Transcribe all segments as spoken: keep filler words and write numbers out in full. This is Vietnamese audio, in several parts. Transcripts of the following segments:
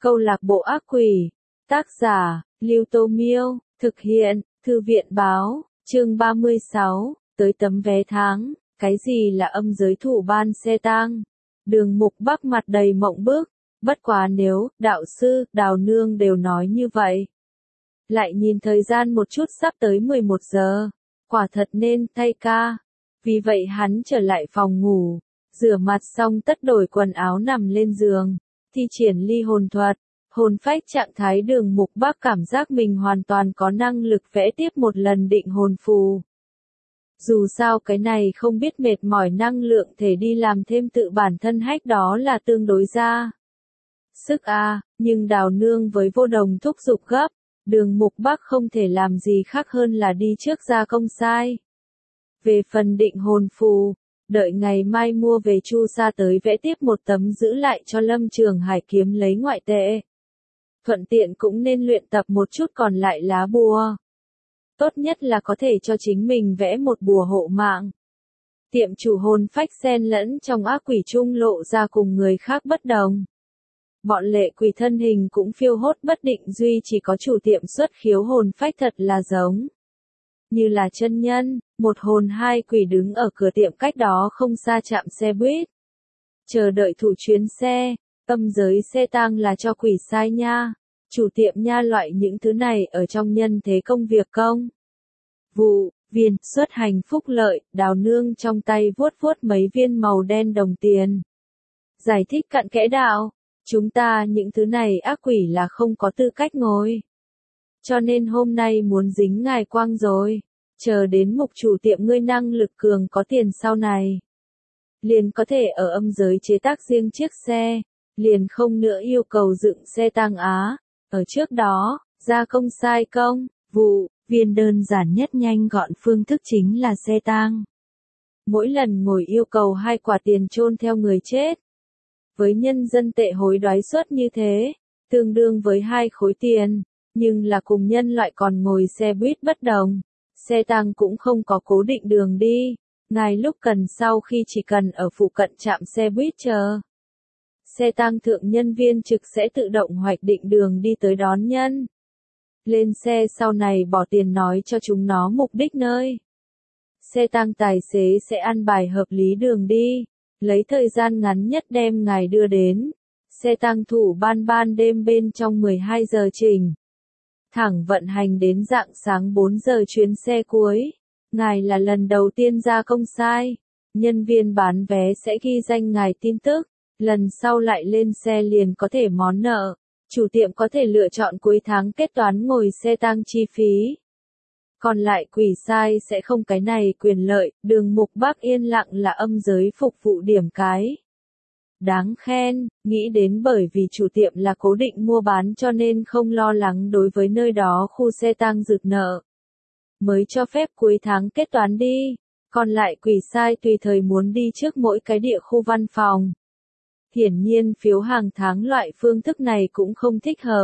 Câu lạc bộ ác quỷ. Tác giả, Lưu Tô Miêu. Thực hiện, Thư viện Báo. Chương ba mươi sáu. Tới tấm vé tháng. Cái gì là âm giới thủ ban xe tang? Đường Mục Bắc mặt đầy mộng bức. Bất quá nếu, đạo sư, Đào Nương đều nói như vậy. Lại nhìn thời gian một chút sắp tới mười một giờ. Quả thật nên thay ca. Vì vậy hắn trở lại phòng ngủ. Rửa mặt xong tất đổi quần áo nằm lên giường. Thi triển ly hồn thuật. Hồn phách trạng thái Đường Mục Bắc cảm giác mình hoàn toàn có năng lực vẽ tiếp một lần định hồn phù. Dù sao cái này không biết mệt mỏi năng lượng thể đi làm thêm tự bản thân hách đó là tương đối ra. Sức a, nhưng Đào Nương với Vô Đồng thúc giục gấp, Đường Mục Bắc không thể làm gì khác hơn là đi trước ra công sai. Về phần định hồn phù, đợi ngày mai mua về Chu Sa tới vẽ tiếp một tấm giữ lại cho Lâm Trường Hải kiếm lấy ngoại tệ. Thuận tiện cũng nên luyện tập một chút còn lại lá bùa. Tốt nhất là có thể cho chính mình vẽ một bùa hộ mạng. Tiệm chủ hồn phách xen lẫn trong ác quỷ trung lộ ra cùng người khác bất đồng. Bọn lệ quỷ thân hình cũng phiêu hốt bất định duy chỉ có chủ tiệm xuất khiếu hồn phách thật là giống. Như là chân nhân, một hồn hai quỷ đứng ở cửa tiệm cách đó không xa trạm xe buýt. Chờ đợi thủ chuyến xe, âm giới xe tang là cho quỷ sai nha. Chủ tiệm nha loại những thứ này ở trong nhân thế công việc công. Vụ, viên, xuất hành phúc lợi, Đào Nương trong tay vuốt vuốt mấy viên màu đen đồng tiền. Giải thích cặn kẽ đạo, chúng ta những thứ này ác quỷ là không có tư cách ngồi. Cho nên hôm nay muốn dính ngài quang rồi, chờ đến mục chủ tiệm ngươi năng lực cường có tiền sau này. Liền có thể ở âm giới chế tác riêng chiếc xe, liền không nữa yêu cầu dựng xe tang á. Ở trước đó, gia công sai công, vụ, viên đơn giản nhất nhanh gọn phương thức chính là xe tang. Mỗi lần ngồi yêu cầu hai quả tiền chôn theo người chết. Với nhân dân tệ hối đoái suất như thế, tương đương với hai khối tiền, nhưng là cùng nhân loại còn ngồi xe buýt bất đồng. Xe tang cũng không có cố định đường đi, ngài lúc cần sau khi chỉ cần ở phụ cận trạm xe buýt chờ. Xe tang thượng nhân viên trực sẽ tự động hoạch định đường đi tới đón nhân. Lên xe sau này bỏ tiền nói cho chúng nó mục đích nơi. Xe tang tài xế sẽ ăn bài hợp lý đường đi, lấy thời gian ngắn nhất đem ngài đưa đến. Xe tang thủ ban ban đêm bên trong mười hai giờ trình. Thẳng vận hành đến rạng sáng bốn giờ chuyến xe cuối. Ngài là lần đầu tiên ra công sai. Nhân viên bán vé sẽ ghi danh ngài tin tức. Lần sau lại lên xe liền có thể món nợ. Chủ tiệm có thể lựa chọn cuối tháng kết toán ngồi xe tang chi phí. Còn lại quỷ sai sẽ không cái này quyền lợi. Đường Mục Bắc yên lặng là âm giới phục vụ điểm cái. Đáng khen, nghĩ đến bởi vì chủ tiệm là cố định mua bán cho nên không lo lắng đối với nơi đó khu xe tang rực nợ. Mới cho phép cuối tháng kết toán đi. Còn lại quỷ sai tùy thời muốn đi trước mỗi cái địa khu văn phòng. Hiển nhiên phiếu hàng tháng loại phương thức này cũng không thích hợp.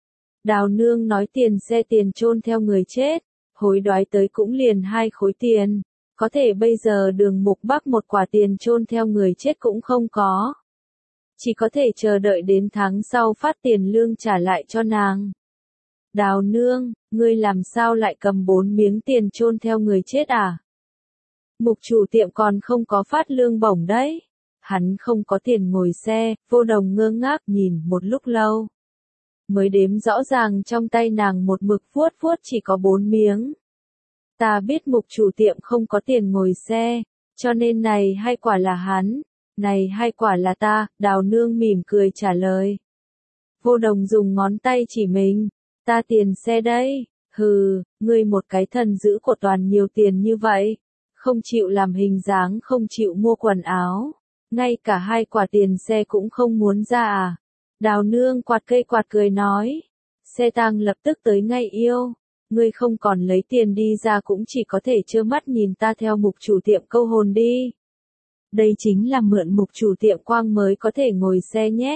Đào Nương nói tiền xe tiền chôn theo người chết, hối đoái tới cũng liền hai khối tiền. Có thể bây giờ Đường Mục Bắc một quả tiền chôn theo người chết cũng không có. Chỉ có thể chờ đợi đến tháng sau phát tiền lương trả lại cho nàng. Đào Nương, ngươi làm sao lại cầm bốn miếng tiền chôn theo người chết à? Mục chủ tiệm còn không có phát lương bổng đấy. Hắn không có tiền ngồi xe, Vô Đồng ngơ ngác nhìn một lúc lâu. Mới đếm rõ ràng trong tay nàng một mực vuốt vuốt chỉ có bốn miếng. Ta biết mục chủ tiệm không có tiền ngồi xe, cho nên này hai quả là hắn, này hai quả là ta, Đào Nương mỉm cười trả lời. Vô Đồng dùng ngón tay chỉ mình, ta tiền xe đây, hừ, ngươi một cái thần giữ của toàn nhiều tiền như vậy, không chịu làm hình dáng không chịu mua quần áo. Ngay cả hai quả tiền xe cũng không muốn ra à? Đào Nương quạt cây quạt cười nói. Xe tang lập tức tới ngay yêu. Ngươi không còn lấy tiền đi ra cũng chỉ có thể trơ mắt nhìn ta theo mục chủ tiệm câu hồn đi. Đây chính là mượn mục chủ tiệm quang mới có thể ngồi xe nhé.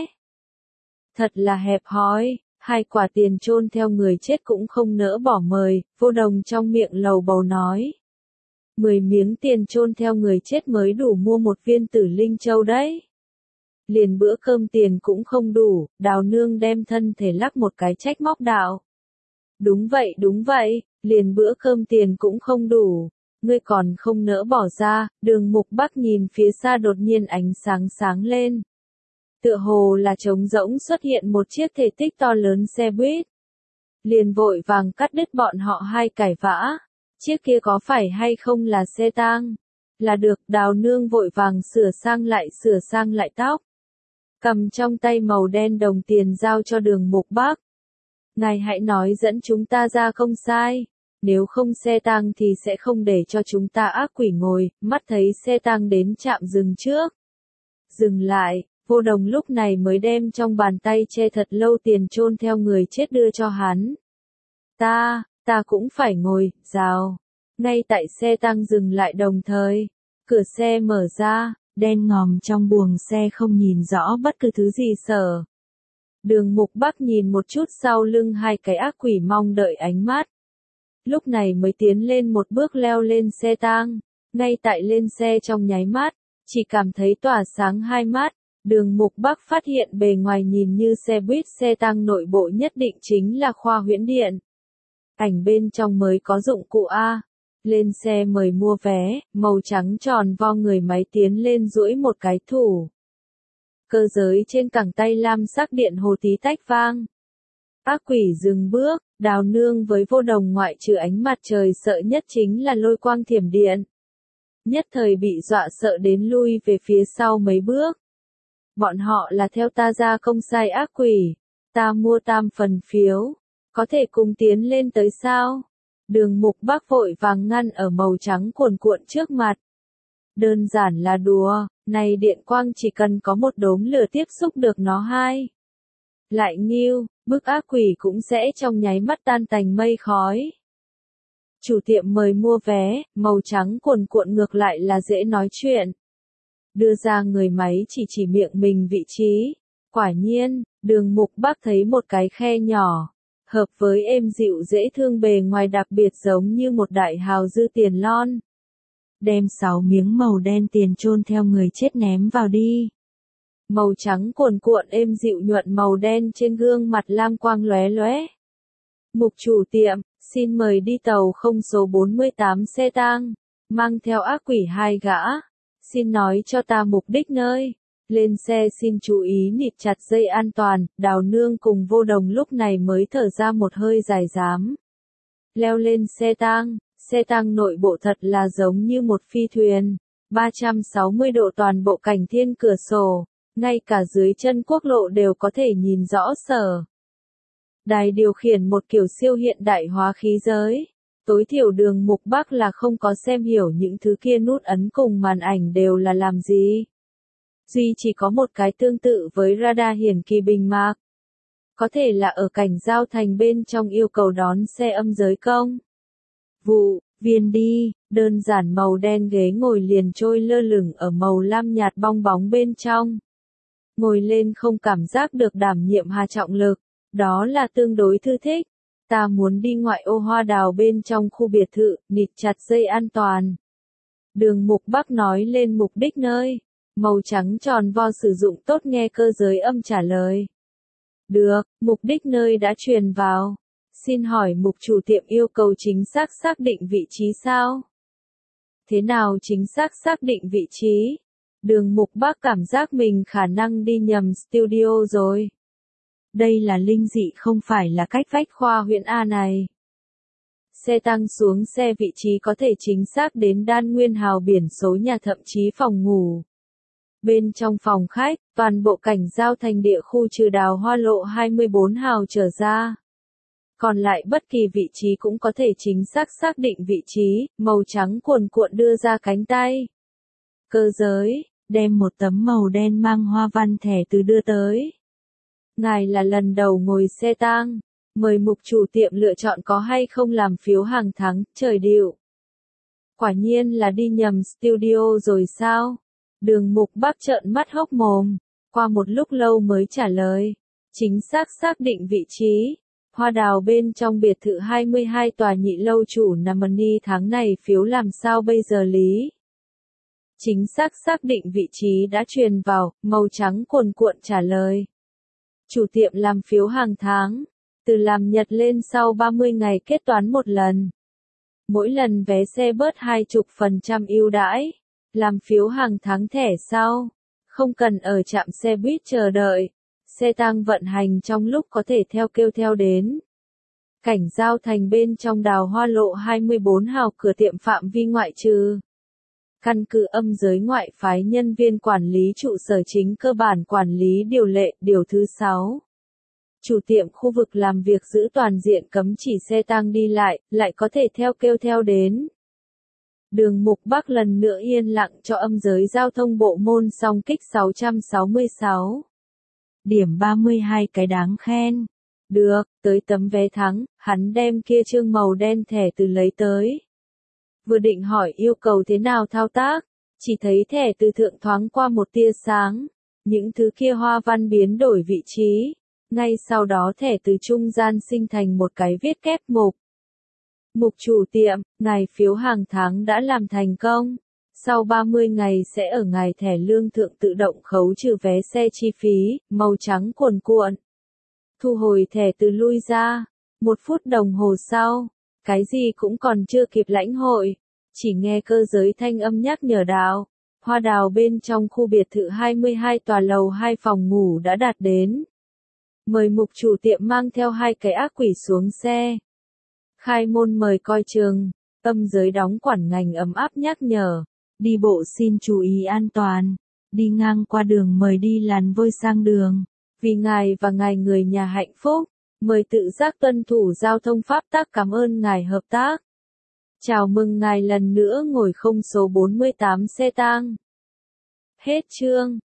Thật là hẹp hòi, hai quả tiền chôn theo người chết cũng không nỡ bỏ mời, Vô Đồng trong miệng lầu bầu nói. Mười miếng tiền chôn theo người chết mới đủ mua một viên tử linh châu đấy. liền bữa cơm tiền cũng không đủ, Đào Nương đem thân thể lắc một cái trách móc đạo. Đúng vậy đúng vậy, liền bữa cơm tiền cũng không đủ, ngươi còn không nỡ bỏ ra, Đường Mục Bắc nhìn phía xa đột nhiên ánh sáng sáng lên. Tựa hồ là trống rỗng xuất hiện một chiếc thể tích to lớn xe buýt. Liền vội vàng cắt đứt bọn họ hai cãi vã. Chiếc kia có phải hay không là xe tang? Là được, Đào Nương vội vàng sửa sang lại sửa sang lại tóc. Cầm trong tay màu đen đồng tiền giao cho Đường Mục Bắc. Ngài hãy nói dẫn chúng ta ra không sai. Nếu không xe tang thì sẽ không để cho chúng ta ác quỷ ngồi, mắt thấy xe tang đến trạm dừng trước. Dừng lại, Vô Đồng lúc này mới đem trong bàn tay che thật lâu tiền chôn theo người chết đưa cho hắn. Ta, ta cũng phải ngồi, rào. Ngay tại xe tang dừng lại đồng thời, cửa xe mở ra, đen ngòm trong buồng xe không nhìn rõ bất cứ thứ gì sở. Đường Mục Bắc nhìn một chút sau lưng hai cái ác quỷ mong đợi ánh mắt. Lúc này mới tiến lên một bước leo lên xe tang, ngay tại lên xe trong nháy mắt, chỉ cảm thấy tỏa sáng hai mắt, Đường Mục Bắc phát hiện bề ngoài nhìn như xe buýt xe tang nội bộ nhất định chính là khoa huyễn điện. Ảnh bên trong mới có dụng cụ A. Lên xe mời mua vé, màu trắng tròn vo người máy tiến lên duỗi một cái thủ. Cơ giới trên cẳng tay lam sắc điện hồ tí tách vang. Ác quỷ dừng bước, Đào Nương với Vô Đồng ngoại trừ ánh mặt trời sợ nhất chính là lôi quang thiểm điện. Nhất thời bị dọa sợ đến lui về phía sau mấy bước. Bọn họ là theo ta ra không sai ác quỷ. Ta mua tam phần phiếu. Có thể cùng tiến lên tới sao? Đường Mục Bắc vội vàng ngăn ở màu trắng cuồn cuộn trước mặt. Đơn giản là đùa, này điện quang chỉ cần có một đốm lửa tiếp xúc được nó hai. Lại nghiêu, bức ác quỷ cũng sẽ trong nháy mắt tan thành mây khói. Chủ tiệm mời mua vé, màu trắng cuồn cuộn ngược lại là dễ nói chuyện. Đưa ra người máy chỉ chỉ miệng mình vị trí. Quả nhiên, Đường Mục Bắc thấy một cái khe nhỏ. Hợp với êm dịu dễ thương bề ngoài đặc biệt giống như một đại hào dư tiền lon. Đem sáu miếng màu đen tiền chôn theo người chết ném vào đi. Màu trắng cuồn cuộn êm dịu nhuận màu đen trên gương mặt lam quang lóe lóe. Mục chủ tiệm, xin mời đi tàu không số bốn mươi tám xe tang, mang theo ác quỷ hai gã. Xin nói cho ta mục đích nơi. Lên xe xin chú ý nịt chặt dây an toàn, Đào Nương cùng Vô Đồng lúc này mới thở ra một hơi dài dám. Leo lên xe tang, xe tang nội bộ thật là giống như một phi thuyền, ba trăm sáu mươi độ toàn bộ cảnh thiên cửa sổ, ngay cả dưới chân quốc lộ đều có thể nhìn rõ sở. Đài điều khiển một kiểu siêu hiện đại hóa khí giới. Tối thiểu Đường Mục Bắc là không có xem hiểu những thứ kia nút ấn cùng màn ảnh đều là làm gì. Duy chỉ có một cái tương tự với radar hiển kỳ bình mạc. Có thể là ở cảnh giao thành bên trong yêu cầu đón xe âm giới công. Vụ, viên đi, đơn giản màu đen ghế ngồi liền trôi lơ lửng ở màu lam nhạt bong bóng bên trong. Ngồi lên không cảm giác được đảm nhiệm hà trọng lực, đó là tương đối thư thích. Ta muốn đi ngoại ô hoa đào bên trong khu biệt thự, nịt chặt dây an toàn. Đường Mục Bắc nói lên mục đích nơi. Màu trắng tròn vo sử dụng tốt nghe cơ giới âm trả lời. Được, mục đích nơi đã truyền vào. Xin hỏi mục chủ tiệm yêu cầu chính xác xác định vị trí sao? Thế nào chính xác xác định vị trí? Đường Mục Bắc cảm giác mình khả năng đi nhầm studio rồi. Đây là linh dị không phải là cách vách khoa huyện A này. Xe tăng xuống xe vị trí có thể chính xác đến đan nguyên hào biển số nhà thậm chí phòng ngủ. Bên trong phòng khách, toàn bộ cảnh giao thành địa khu trừ đào hoa lộ hai mươi bốn hào trở ra. Còn lại bất kỳ vị trí cũng có thể chính xác xác định vị trí, màu trắng cuồn cuộn đưa ra cánh tay. Cơ giới, đem một tấm màu đen mang hoa văn thẻ từ đưa tới. Ngài là lần đầu ngồi xe tang, mời mục chủ tiệm lựa chọn có hay không làm phiếu hàng tháng, trời điệu. Quả nhiên là đi nhầm studio rồi sao? Đường Mục Bắc trợn mắt hốc mồm, qua một lúc lâu mới trả lời. Chính xác xác định vị trí. Hoa đào bên trong biệt thự hai mươi hai tòa nhị lâu chủ Namani tháng này phiếu làm sao bây giờ lý? Chính xác xác định vị trí đã truyền vào, màu trắng cuồn cuộn trả lời. Chủ tiệm làm phiếu hàng tháng, từ làm nhật lên sau ba mươi ngày kết toán một lần. Mỗi lần vé xe bớt hai mươi phần trăm ưu đãi. Làm phiếu hàng tháng thẻ sau. Không cần ở trạm xe buýt chờ đợi. Xe tang vận hành trong lúc có thể theo kêu theo đến. Cảnh giao thành bên trong Đào Hoa Lộ hai mươi bốn hào cửa tiệm phạm vi ngoại trừ. Căn cứ âm giới ngoại phái nhân viên quản lý trụ sở chính cơ bản quản lý điều lệ điều thứ sáu. Chủ tiệm khu vực làm việc giữ toàn diện cấm chỉ xe tang đi lại, lại có thể theo kêu theo đến. Đường Mục Bắc lần nữa yên lặng cho âm giới giao thông bộ môn song kích sáu trăm sáu mươi sáu. Điểm ba mươi hai cái đáng khen. Được, tới tấm vé thắng, hắn đem kia chương màu đen thẻ từ lấy tới. Vừa định hỏi yêu cầu thế nào thao tác, chỉ thấy thẻ từ thượng thoáng qua một tia sáng. Những thứ kia hoa văn biến đổi vị trí. Ngay sau đó thẻ từ trung gian sinh thành một cái viết kép mục. Mục chủ tiệm, ngài phiếu hàng tháng đã làm thành công. Sau ba mươi ngày sẽ ở ngài thẻ lương thượng tự động khấu trừ vé xe chi phí, màu trắng cuồn cuộn. Thu hồi thẻ từ lui ra. Một phút đồng hồ sau, cái gì cũng còn chưa kịp lãnh hội. Chỉ nghe cơ giới thanh âm nhắc nhở Đào. Hoa Đào bên trong khu biệt thự hai mươi hai tòa lầu hai phòng ngủ đã đạt đến. Mời mục chủ tiệm mang theo hai cái ác quỷ xuống xe. Khai môn mời coi chừng, âm giới đóng quản ngành ấm áp nhắc nhở. Đi bộ xin chú ý an toàn. Đi ngang qua đường mời đi làn vôi sang đường. Vì ngài và ngài người nhà hạnh phúc, mời tự giác tuân thủ giao thông pháp tắc, cảm ơn ngài hợp tác. Chào mừng ngài lần nữa ngồi không số bốn mươi tám xe tang. Hết chương.